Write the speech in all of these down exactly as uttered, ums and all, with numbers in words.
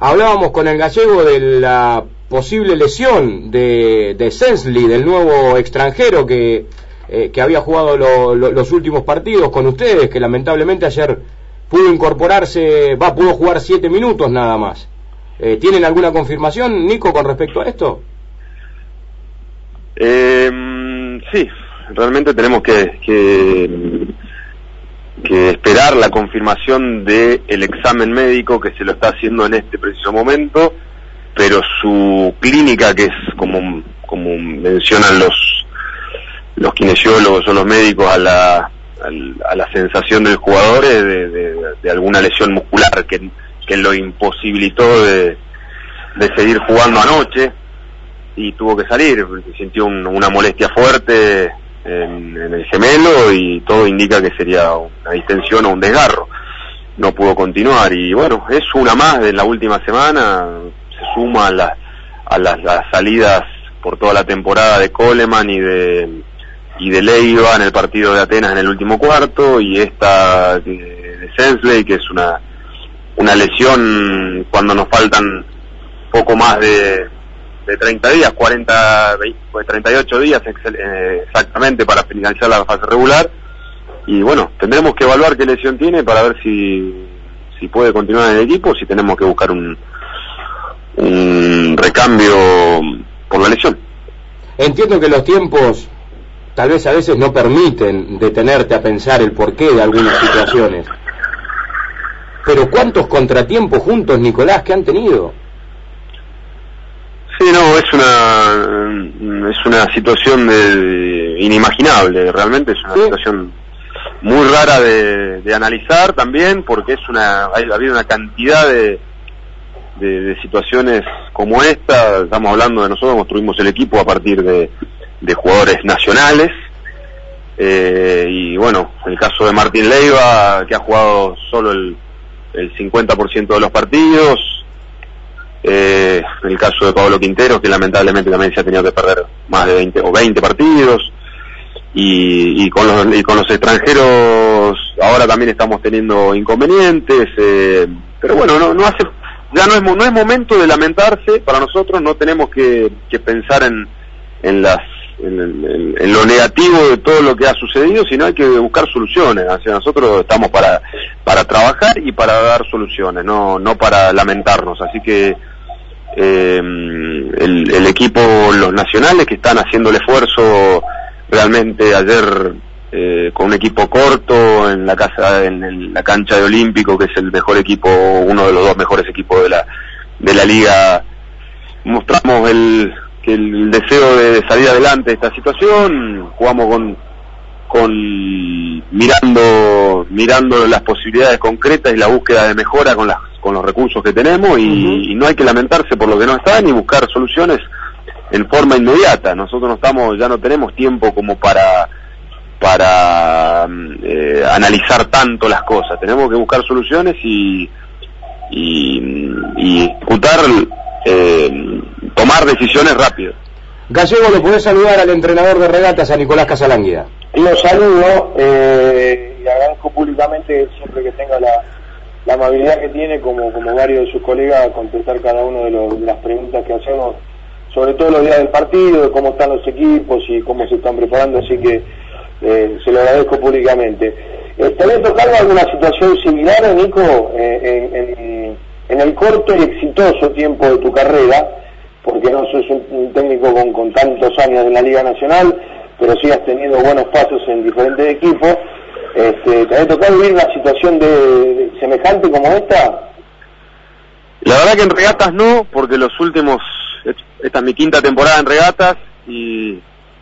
Hablábamos con el gallego de la posible lesión de, de Sensley, del nuevo extranjero que, eh, que había jugado lo, lo, los últimos partidos con ustedes, que lamentablemente ayer pudo incorporarse, va, pudo jugar siete minutos nada más. Eh, ¿Tienen alguna confirmación, Nico, con respecto a esto? Eh, sí, realmente tenemos que, que, que esperar la confirmación del examen médico que se lo está haciendo en este preciso momento, pero su clínica, que es como, como mencionan los, los kinesiólogos o los médicos a la, a, a la sensación del jugador, es de, de, de alguna lesión muscular que que lo imposibilitó de, de seguir jugando anoche y tuvo que salir, porque sintió un, una molestia fuerte en, en el gemelo y todo indica que sería una distensión o un desgarro. No pudo continuar y bueno, es una más de la última semana, se suma a, la, a las, las salidas por toda la temporada de Coleman y de y de Leiva en el partido de Atenas en el último cuarto, y esta de, de Sensley, que es una una lesión cuando nos faltan poco más de, de treinta días, cuarenta, veinte, treinta y ocho días exactamente para finalizar la fase regular, y bueno, tendremos que evaluar qué lesión tiene para ver si si puede continuar en el equipo, si tenemos que buscar un un recambio por la lesión. Entiendo que los tiempos tal vez a veces no permiten detenerte a pensar el porqué de algunas situaciones. Pero ¿cuántos contratiempos juntos, Nicolás, que han tenido? Sí, no, es una es una situación de, inimaginable, realmente es una ¿Sí? situación muy rara de, de analizar también, porque es una hay, ha habido una cantidad de, de, de situaciones como esta. Estamos hablando de nosotros, construimos el equipo a partir de, de jugadores nacionales, eh, y bueno, el caso de Martín Leiva, que ha jugado solo el el cincuenta por ciento de los partidos, eh, el caso de Pablo Quinteros, que lamentablemente también se ha tenido que perder más de veinte o veinte partidos, y, y con los y con los extranjeros ahora también estamos teniendo inconvenientes, eh, pero bueno, no no hace ya no es no es momento de lamentarse para nosotros. No tenemos que, que pensar en en las En, en, en lo negativo de todo lo que ha sucedido, sino hay que buscar soluciones. O sea, nosotros estamos para para trabajar y para dar soluciones, no no para lamentarnos. Así que eh, el, el equipo, los nacionales que están haciendo el esfuerzo realmente ayer, eh, con un equipo corto en la casa en, en la cancha de Olímpico, que es el mejor equipo, uno de los dos mejores equipos de la de la liga, mostramos el que el deseo de salir adelante de esta situación. Jugamos con con mirando mirando las posibilidades concretas y la búsqueda de mejora con las con los recursos que tenemos, y, uh-huh. y no hay que lamentarse por lo que no está, ni buscar soluciones en forma inmediata. Nosotros no estamos ya no tenemos tiempo como para para eh, analizar tanto las cosas. Tenemos que buscar soluciones y y, y ejecutar, eh, tomar decisiones rápidas. Gallego, ¿lo podés saludar al entrenador de regatas, a Nicolás Casalánguida? Lo saludo, eh, y agradezco públicamente siempre que tenga la, la amabilidad que tiene, como, como varios de sus colegas, a contestar cada una de, los, de las preguntas que hacemos, sobre todo los días del partido, de cómo están los equipos y cómo se están preparando, así que eh, se lo agradezco públicamente. Eh, ¿Te había tocado alguna situación similar, Nico, eh, en, en, en el corto y exitoso tiempo de tu carrera? Porque no sos un, un técnico con, con tantos años en la Liga Nacional, pero sí has tenido buenos pasos en diferentes equipos. Este, ¿te había tocado vivir una situación de, de semejante como esta? La verdad que en regatas no, porque los últimos, esta es mi quinta temporada en regatas, y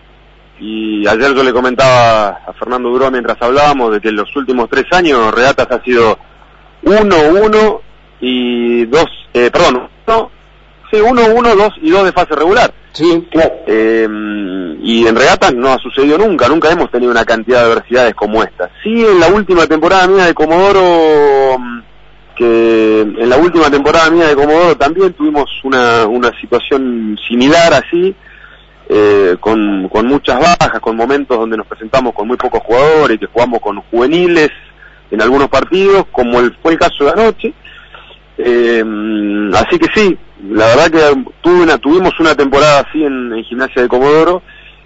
y ayer yo le comentaba a Fernando Duró mientras hablábamos de que en los últimos tres años regatas ha sido uno, uno y dos, eh, perdón, no, sí, uno, uno, dos y dos de fase regular. Sí, claro. Eh, y en regatas no ha sucedido nunca, nunca hemos tenido una cantidad de adversidades como esta. Sí, en la última temporada mía de Comodoro, que en la última temporada mía de Comodoro también tuvimos una, una situación similar así, eh, con, con muchas bajas, con momentos donde nos presentamos con muy pocos jugadores, que jugamos con juveniles en algunos partidos, como el, fue el caso de anoche. Eh, así que sí, la verdad que tuve una, tuvimos una temporada así en, en Gimnasia de Comodoro,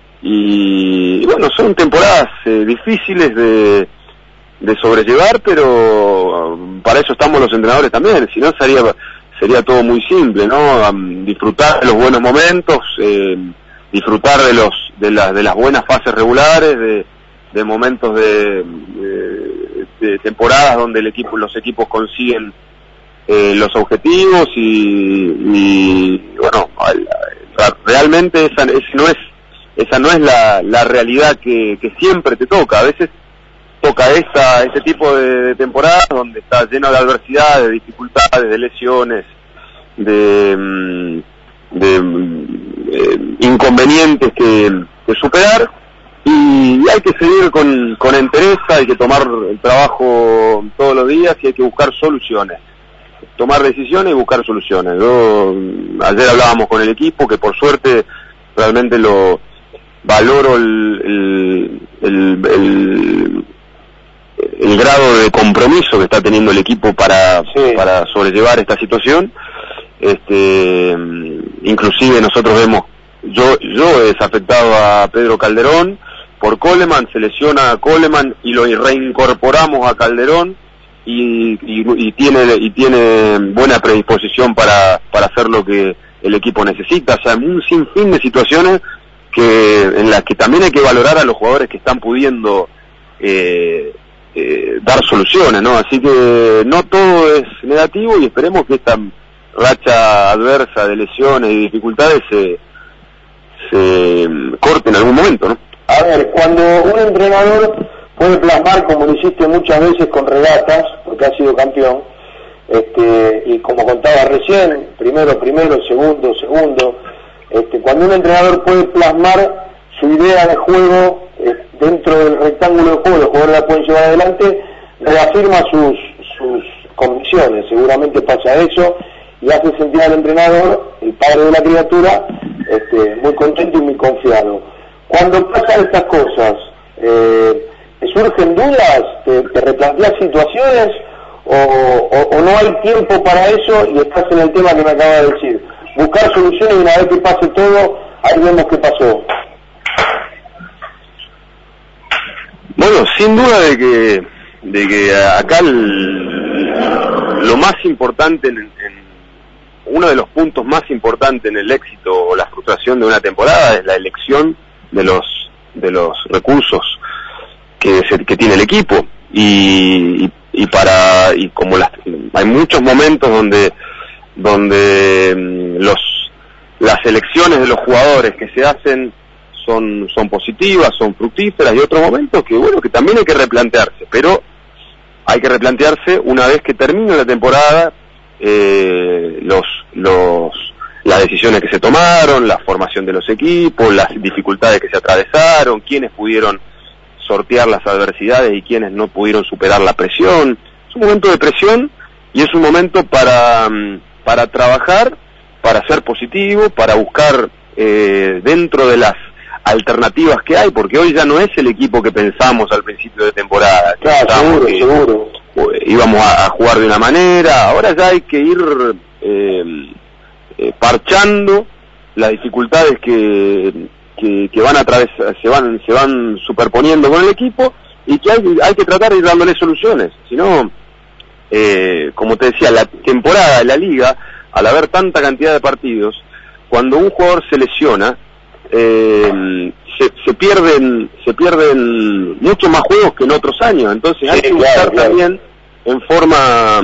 y, y bueno, son temporadas eh, difíciles de, de sobrellevar, pero um, para eso estamos los entrenadores también, si no sería, sería todo muy simple, ¿no? Um, disfrutar de los buenos momentos, eh, disfrutar de los de, la, de las buenas fases regulares, de, de momentos de, de, de temporadas donde el equipo, los equipos consiguen eh, los objetivos y, y bueno, realmente esa, esa no es esa no es la, la realidad que, que siempre te toca. A veces toca esta este tipo de, de temporadas donde está lleno de adversidades, de dificultades, de lesiones, de, de, de inconvenientes que, que superar, y hay que seguir con, con entereza, hay que tomar el trabajo todos los días y hay que buscar soluciones, tomar decisiones y buscar soluciones. Yo, ayer hablábamos con el equipo, que por suerte realmente lo valoro el, el, el, el, el grado de compromiso que está teniendo el equipo para, sí. para sobrellevar esta situación. Este, inclusive nosotros vemos, yo, yo he desafectado a Pedro Calderón por Coleman, se lesiona a Coleman y lo reincorporamos a Calderón, y, y, y tiene y tiene buena predisposición para, para hacer lo que el equipo necesita. O sea, un sinfín de situaciones que en las que también hay que valorar a los jugadores que están pudiendo eh, eh, dar soluciones, ¿no? Así que no todo es negativo, y esperemos que esta racha adversa de lesiones y dificultades se, se corte en algún momento, ¿no? A ver, cuando un entrenador puede plasmar, como lo hiciste muchas veces con regatas, porque has sido campeón, este, y como contaba recién, primero, primero, segundo, segundo, este, cuando un entrenador puede plasmar su idea de juego eh, dentro del rectángulo de juego, los jugadores la pueden llevar adelante, reafirma sus, sus convicciones, seguramente pasa eso, y hace sentir al entrenador, el padre de la criatura, este, muy contento y muy confiado. Cuando pasan estas cosas, eh, ¿surgen dudas? ¿Te, te replanteas situaciones? O, o, ¿O no hay tiempo para eso y estás en el tema que me acaba de decir? Buscar soluciones, y una vez que pase todo, ahí vemos qué pasó. Bueno, sin duda de que de que acá el, lo más importante, en, en uno de los puntos más importantes en el éxito o la frustración de una temporada es la elección de los de los recursos que se, que tiene el equipo, y, y, y para y como las, hay muchos momentos donde donde los las elecciones de los jugadores que se hacen son son positivas, son fructíferas, y otros momentos que bueno que también hay que replantearse, pero hay que replantearse una vez que termine la temporada eh, los los las decisiones que se tomaron, la formación de los equipos, las dificultades que se atravesaron, quiénes pudieron sortear las adversidades y quienes no pudieron superar la presión. Es un momento de presión y es un momento para para trabajar, para ser positivo, para buscar eh, dentro de las alternativas que hay, porque hoy ya no es el equipo que pensamos al principio de temporada. Claro, seguro, que, seguro. Eh, íbamos a, a jugar de una manera, ahora ya hay que ir eh, eh, parchando las dificultades que Que, que van a atravesar, se van se van superponiendo con el equipo, y que hay, hay que tratar de ir dándole soluciones. Si no, eh, como te decía, la temporada de la liga, al haber tanta cantidad de partidos, cuando un jugador se lesiona, eh, se, se pierden se pierden muchos más juegos que en otros años. Entonces hay sí, que buscar claro, claro. también en forma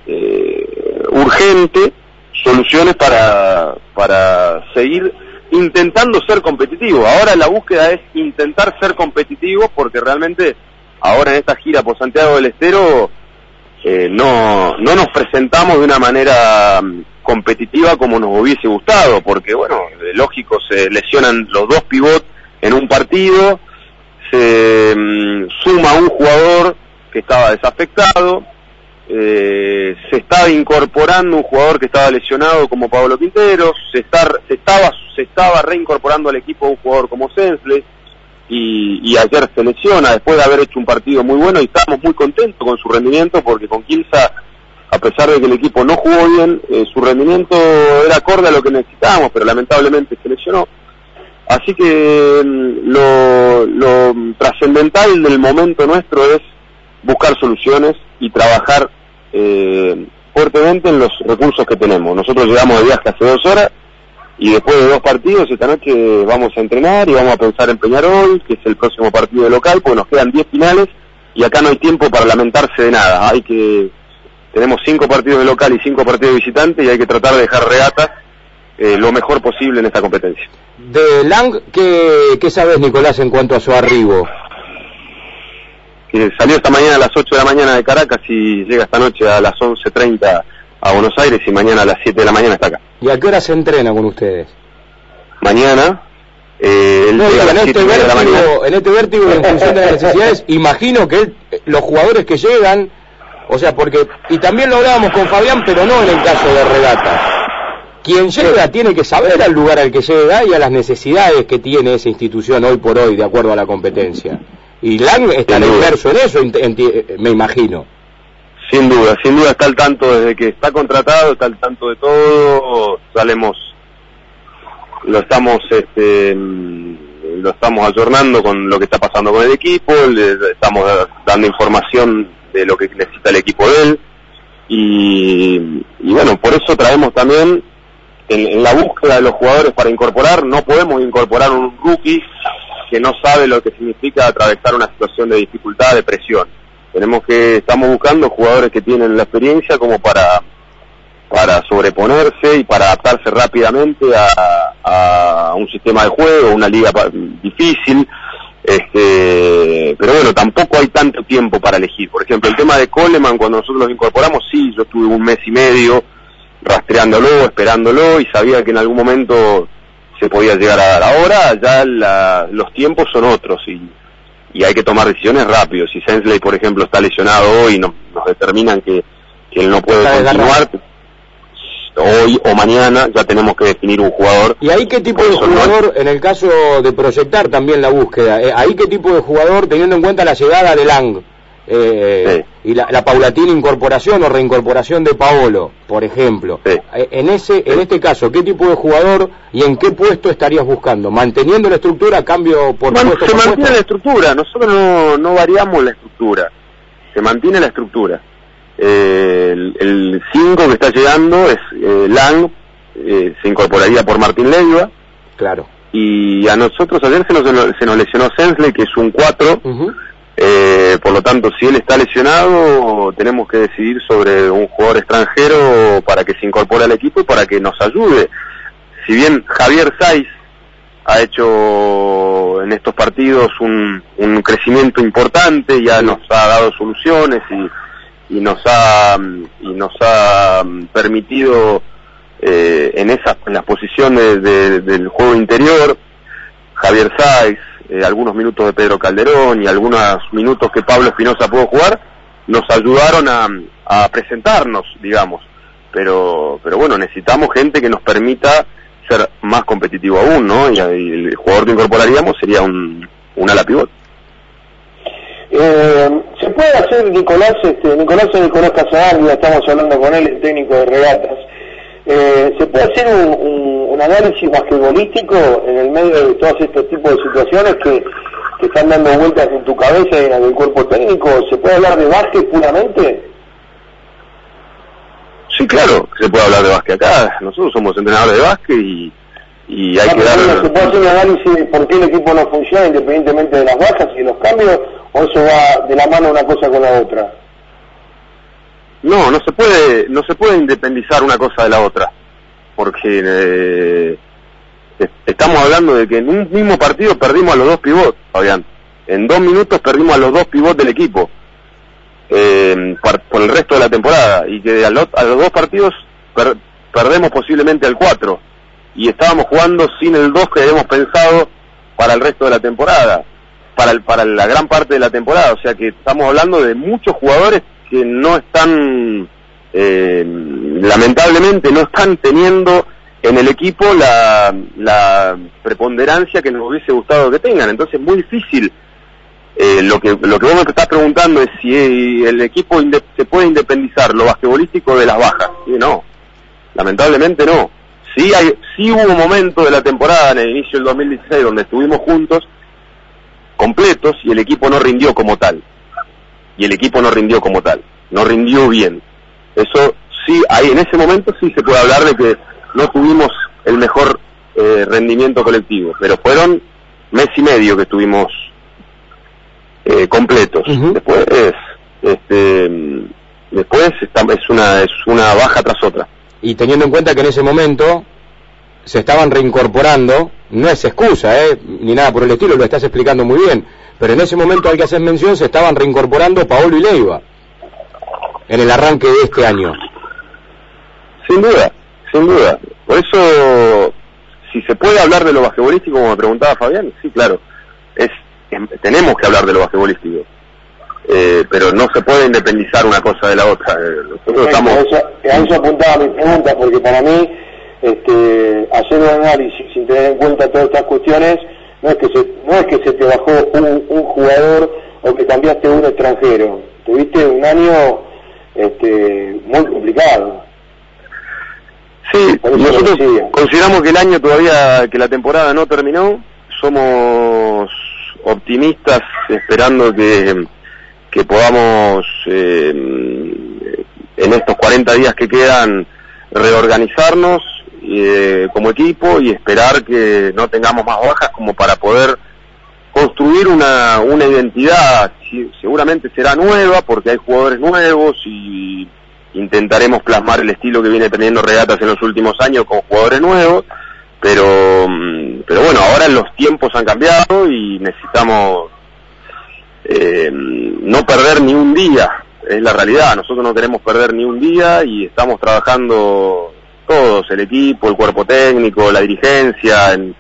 eh, urgente soluciones para para seguir intentando ser competitivo. Ahora la búsqueda es intentar ser competitivo, porque realmente ahora en esta gira por Santiago del Estero eh, no no nos presentamos de una manera competitiva como nos hubiese gustado, porque bueno, lógico, se lesionan los dos pivots en un partido, se um, suma un jugador que estaba desafectado, Eh, se estaba incorporando un jugador que estaba lesionado como Pablo Quintero, se, está, se estaba se estaba reincorporando al equipo un jugador como Sensley, y, y ayer se lesiona después de haber hecho un partido muy bueno, y estamos muy contentos con su rendimiento, porque con Quilza a pesar de que el equipo no jugó bien, eh, su rendimiento era acorde a lo que necesitábamos, pero lamentablemente se lesionó. Así que lo, lo trascendental del momento nuestro es buscar soluciones y trabajar eh, fuertemente en los recursos que tenemos. Nosotros llegamos de viaje hace dos horas y después de dos partidos esta noche vamos a entrenar y vamos a pensar en Peñarol, que es el próximo partido de local, porque nos quedan diez finales y acá no hay tiempo para lamentarse de nada. Hay que tenemos cinco partidos de local y cinco partidos de visitante y hay que tratar de dejar Regatas eh, lo mejor posible en esta competencia. De Lang, ¿qué, qué sabes, Nicolás, en cuanto a su arribo? Que salió esta mañana a las ocho de la mañana de Caracas y llega esta noche a las once treinta a Buenos Aires y mañana a las siete de la mañana está acá. ¿Y a qué hora se entrena con ustedes? Mañana, eh, él no, llega digo, a las en, siete este de la mañana. vértigo, en este vértigo, en función de las necesidades, imagino que él, los jugadores que llegan, o sea, porque, y también lo hablábamos con Fabián, pero no en el caso de Regatas. Quien llega tiene que saber al lugar al que llega y a las necesidades que tiene esa institución hoy por hoy, de acuerdo a la competencia. Y Lang está inmerso en eso, me imagino. Sin duda, sin duda está al tanto desde que está contratado, está al tanto de todo, salemos, lo estamos, este, lo estamos ayornando con lo que está pasando con el equipo, le estamos dando información de lo que necesita el equipo de él, y, y bueno, por eso traemos también, en, en la búsqueda de los jugadores para incorporar, no podemos incorporar un rookie que no sabe lo que significa atravesar una situación de dificultad, de presión. Tenemos que, estamos buscando jugadores que tienen la experiencia como para para sobreponerse y para adaptarse rápidamente a, a un sistema de juego, una liga difícil, este, pero bueno, tampoco hay tanto tiempo para elegir. Por ejemplo, el tema de Coleman, cuando nosotros lo incorporamos, sí, yo estuve un mes y medio rastreándolo, esperándolo y sabía que en algún momento se podía llegar a dar. Ahora ya la, los tiempos son otros y y hay que tomar decisiones rápido. Si Sensley, por ejemplo, está lesionado hoy y no, nos determinan que, que él no puede continuar, hoy o mañana ya tenemos que definir un jugador. ¿Y ahí qué tipo de jugador, en el caso de proyectar también la búsqueda, eh, ahí qué tipo de jugador, teniendo en cuenta la llegada de Lang eh, sí. y la, la paulatina incorporación o reincorporación de Paolo, por ejemplo, sí. eh, en ese, en este caso, qué tipo de jugador y en qué puesto estarías buscando? ¿Manteniendo la estructura, cambio por bueno, puesto? Se por mantiene puesto? la estructura, nosotros no, no variamos la estructura, se mantiene la estructura. Eh, el cinco que está llegando es eh, Lang, eh, se incorporaría por Martín Leiva. Claro. Y a nosotros ayer se nos, se nos lesionó Sensley, que es un cuatro. Uh-huh. Eh, por lo tanto, si él está lesionado, tenemos que decidir sobre un jugador extranjero para que se incorpore al equipo y para que nos ayude. Si bien Javier Saiz ha hecho en estos partidos un, un crecimiento importante, ya nos ha dado soluciones y, y nos ha y nos ha permitido eh, en esas en las posiciones de, del juego interior, Javier Saiz, Eh, algunos minutos de Pedro Calderón y algunos minutos que Pablo Espinosa pudo jugar, nos ayudaron a, a presentarnos, digamos, pero pero bueno, necesitamos gente que nos permita ser más competitivo aún, ¿no? Y, y el jugador que incorporaríamos sería un, un ala pivot. Eh, se puede hacer, Nicolás, este, Nicolás es Nicolás Casadal, estamos hablando con él, el técnico de Regatas. Eh, ¿Se puede hacer un, un, un análisis basquetbolístico en el medio de todos estos tipos de situaciones que, que están dando vueltas en tu cabeza y en el cuerpo técnico? ¿Se puede hablar de básquet puramente? Sí, claro, se puede hablar de básquet acá. Nosotros somos entrenadores de básquet y, y hay no, que dar... ¿Se puede hacer un análisis de por qué el equipo no funciona independientemente de las bajas y de los cambios? ¿O eso va de la mano una cosa con la otra? No, no se puede, no se puede independizar una cosa de la otra, porque eh, estamos hablando de que en un mismo partido perdimos a los dos pivots, Fabián. En dos minutos perdimos a los dos pivots del equipo, eh, por, por el resto de la temporada, y que a los, a los dos partidos per, perdemos posiblemente al cuatro, y estábamos jugando sin el dos que habíamos pensado para el resto de la temporada, para, el, para la gran parte de la temporada, o sea que estamos hablando de muchos jugadores que no están, eh, lamentablemente no están teniendo en el equipo la, la preponderancia que nos hubiese gustado que tengan. Entonces es muy difícil Eh, lo que lo que vos me estás preguntando es si el equipo se puede independizar lo basquetbolístico de las bajas. Sí, no, lamentablemente no. Sí hay, sí hubo un momento de la temporada en el inicio del dos mil dieciséis donde estuvimos juntos, completos, y el equipo no rindió como tal. Y el equipo no rindió como tal, no rindió bien. Eso sí, ahí en ese momento sí se puede hablar de que no tuvimos el mejor eh, rendimiento colectivo, pero fueron mes y medio que estuvimos Eh, completos. Uh-huh. Después, este, después está, es una es una baja tras otra. Y teniendo en cuenta que en ese momento se estaban reincorporando, no es excusa, eh, ni nada por el estilo, lo estás explicando muy bien, pero en ese momento hay que hacer mención, se estaban reincorporando Paolo y Leiva en el arranque de este año. Sin duda, sin duda. Por eso, si se puede hablar de lo basquetbolístico, como me preguntaba Fabián, sí, claro, es tenemos que hablar de lo basquetbolístico, eh, pero no se puede independizar una cosa de la otra. Eh, nosotros estamos... a, eso, a eso apuntaba mi pregunta, porque para mí este, hacer un análisis sin tener en cuenta todas estas cuestiones no es que se, no es que se te bajó un, un jugador o que cambiaste un extranjero. Tuviste un año este, muy complicado. Sí, nosotros consideramos que el año todavía, que la temporada no terminó. Somos optimistas, esperando que, que podamos eh, en estos cuarenta días que quedan reorganizarnos eh, como equipo y esperar que no tengamos más bajas como para poder construir una, una identidad. Seguramente será nueva porque hay jugadores nuevos y intentaremos plasmar el estilo que viene teniendo Regatas en los últimos años con jugadores nuevos, pero pero bueno, ahora los tiempos han cambiado y necesitamos eh, no perder ni un día, es la realidad. Nosotros no queremos perder ni un día y estamos trabajando todos, el equipo, el cuerpo técnico, la dirigencia, en,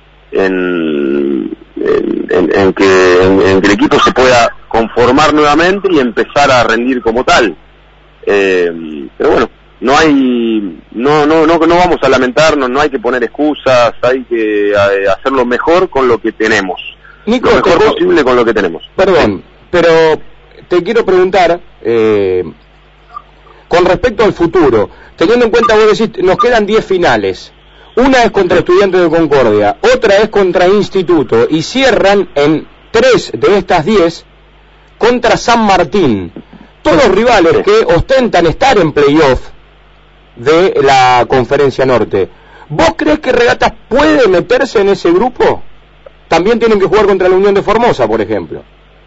en, en, en, que, en, en que el equipo se pueda conformar nuevamente y empezar a rendir como tal. Eh, pero bueno, no hay, no, no, no, no vamos a lamentarnos, no hay que poner excusas, hay que a, hacerlo mejor con lo que tenemos, Nico, lo mejor te... posible con lo que tenemos. Perdón, pero te quiero preguntar, eh, con respecto al futuro, teniendo en cuenta, vos decís, nos quedan diez finales, una es contra Estudiantes de Concordia, otra es contra Instituto, y cierran en tres de estas diez contra San Martín, todos rivales que ostentan estar en playoff de la Conferencia Norte. ¿Vos crees que Regatas puede meterse en ese grupo? También tienen que jugar contra la Unión de Formosa, por ejemplo.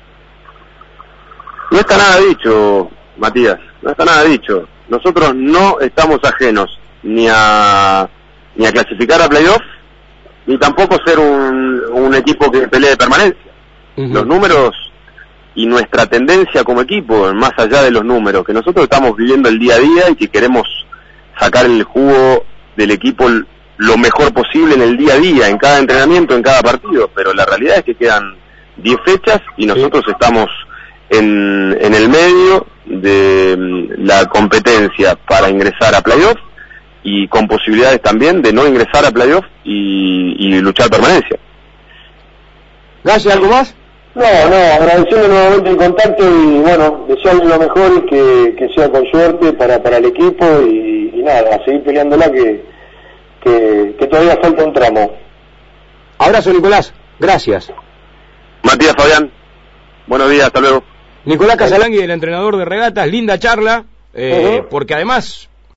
No está nada dicho, Matías, no está nada dicho. Nosotros no estamos ajenos ni a ni a clasificar a playoff, ni tampoco ser un, un equipo que pelee de permanencia. Uh-huh. Los números y nuestra tendencia como equipo, más allá de los números, que nosotros estamos viviendo el día a día y que queremos sacar el jugo del equipo lo mejor posible en el día a día, en cada entrenamiento, en cada partido, pero la realidad es que quedan diez fechas y nosotros sí. estamos en, en el medio de la competencia para ingresar a playoff y con posibilidades también de no ingresar a playoff y, y luchar permanencia. ¿Gallo, algo más? No, no, agradecerle nuevamente el contacto y bueno, desearle lo mejor y que, que sea con suerte para, para el equipo y, y nada, a seguir peleándola que, que, que todavía falta un tramo. Abrazo, Nicolás, gracias. Matías, Fabián, buenos días, hasta luego. Nicolás Casalangui, el entrenador de Regatas, linda charla, eh, uh-huh. porque además